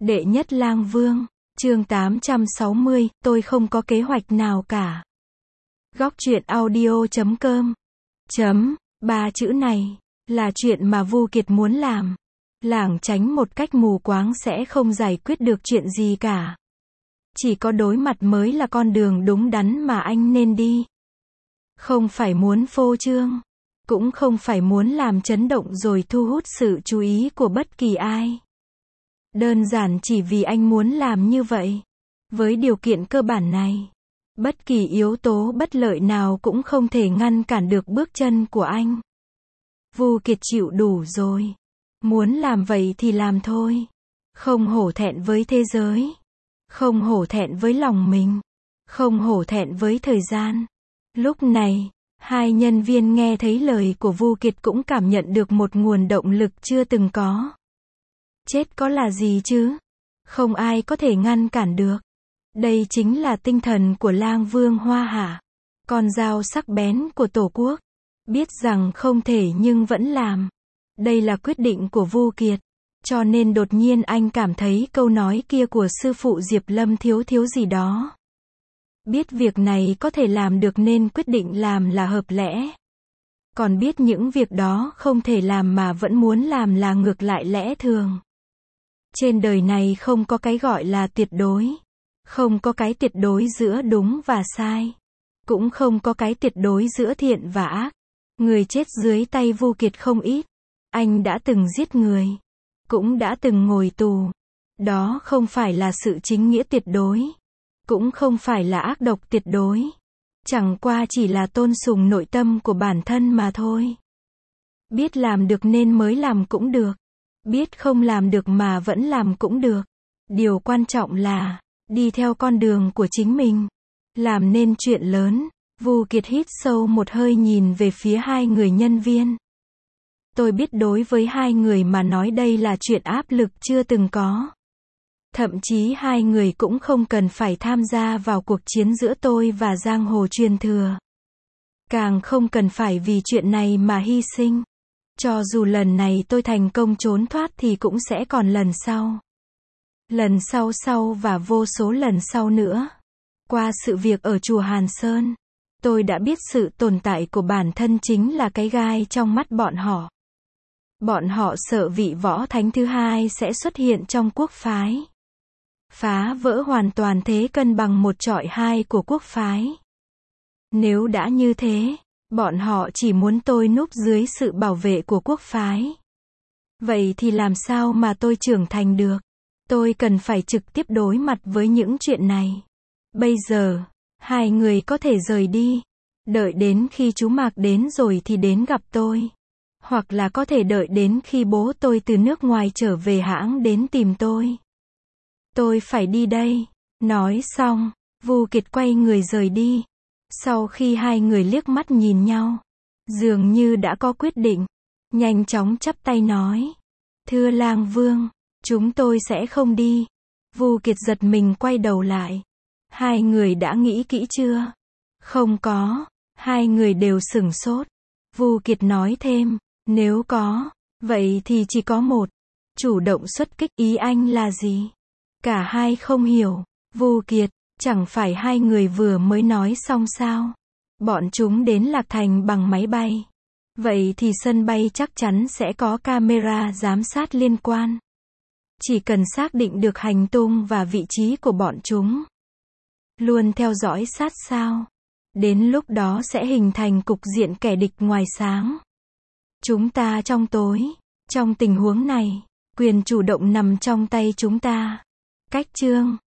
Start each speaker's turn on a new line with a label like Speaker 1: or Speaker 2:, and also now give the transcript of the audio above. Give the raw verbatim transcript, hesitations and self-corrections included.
Speaker 1: Đệ nhất lang vương, chương tám trăm sáu mươi, tôi không có kế hoạch nào cả. Góc truyện audio chấm com. Chấm, ba chữ này, là chuyện mà Vu Kiệt muốn làm. Lảng tránh một cách mù quáng sẽ không giải quyết được chuyện gì cả. Chỉ có đối mặt mới là con đường đúng đắn mà anh nên đi. Không phải muốn phô trương, cũng không phải muốn làm chấn động rồi thu hút sự chú ý của bất kỳ ai. Đơn giản chỉ vì anh muốn làm như vậy. Với điều kiện cơ bản này, bất kỳ yếu tố bất lợi nào cũng không thể ngăn cản được bước chân của anh. Vu Kiệt chịu đủ rồi. Muốn làm vậy thì làm thôi. Không hổ thẹn với thế giới. Không hổ thẹn với lòng mình. Không hổ thẹn với thời gian. Lúc này, hai nhân viên nghe thấy lời của Vu Kiệt cũng cảm nhận được một nguồn động lực chưa từng có. Chết có là gì chứ? Không ai có thể ngăn cản được. Đây chính là tinh thần của Lang Vương Hoa Hạ. Con dao sắc bén của Tổ quốc. Biết rằng không thể nhưng vẫn làm. Đây là quyết định của Vu Kiệt. Cho nên đột nhiên anh cảm thấy câu nói kia của sư phụ Diệp Lâm thiếu thiếu gì đó. Biết việc này có thể làm được nên quyết định làm là hợp lẽ. Còn biết những việc đó không thể làm mà vẫn muốn làm là ngược lại lẽ thường. Trên đời này không có cái gọi là tuyệt đối. Không có cái tuyệt đối giữa đúng và sai. Cũng không có cái tuyệt đối giữa thiện và ác. Người chết dưới tay Vu Kiệt không ít. Anh đã từng giết người. Cũng đã từng ngồi tù. Đó không phải là sự chính nghĩa tuyệt đối. Cũng không phải là ác độc tuyệt đối. Chẳng qua chỉ là tôn sùng nội tâm của bản thân mà thôi. Biết làm được nên mới làm cũng được. Biết không làm được mà vẫn làm cũng được. Điều quan trọng là đi theo con đường của chính mình. Làm nên chuyện lớn. Vu Kiệt hít sâu một hơi nhìn về phía hai người nhân viên. Tôi biết đối với hai người mà nói đây là chuyện áp lực chưa từng có. Thậm chí hai người cũng không cần phải tham gia vào cuộc chiến giữa tôi và giang hồ truyền thừa. Càng không cần phải vì chuyện này mà hy sinh. Cho dù lần này tôi thành công trốn thoát thì cũng sẽ còn lần sau. Lần sau sau và vô số lần sau nữa. Qua sự việc ở chùa Hàn Sơn, tôi đã biết sự tồn tại của bản thân chính là cái gai trong mắt bọn họ. Bọn họ sợ vị võ thánh thứ hai sẽ xuất hiện trong quốc phái. Phá vỡ hoàn toàn thế cân bằng một chọi hai của quốc phái. Nếu đã như thế, bọn họ chỉ muốn tôi núp dưới sự bảo vệ của quốc phái. Vậy thì làm sao mà tôi trưởng thành được? Tôi cần phải trực tiếp đối mặt với những chuyện này. Bây giờ, hai người có thể rời đi. Đợi đến khi chú Mạc đến rồi thì đến gặp tôi. Hoặc là có thể đợi đến khi bố tôi từ nước ngoài trở về hãng đến tìm tôi. Tôi phải đi đây. Nói xong, Vu Kiệt quay người rời đi. Sau khi hai người liếc mắt nhìn nhau, dường như đã có quyết định, nhanh chóng chắp tay nói. Thưa Lang Vương, chúng tôi sẽ không đi. Vu Kiệt giật mình quay đầu lại. Hai người đã nghĩ kỹ chưa? Không có. Hai người đều sửng sốt. Vu Kiệt nói thêm, nếu có, vậy thì chỉ có một. Chủ động xuất kích, ý anh là gì? Cả hai không hiểu. Vu Kiệt, chẳng phải hai người vừa mới nói xong sao? Bọn chúng đến Lạc Thành bằng máy bay. Vậy thì sân bay chắc chắn sẽ có camera giám sát liên quan. Chỉ cần xác định được hành tung và vị trí của bọn chúng. Luôn theo dõi sát sao. Đến lúc đó sẽ hình thành cục diện kẻ địch ngoài sáng. Chúng ta trong tối. Trong tình huống này, quyền chủ động nằm trong tay chúng ta. Cách chương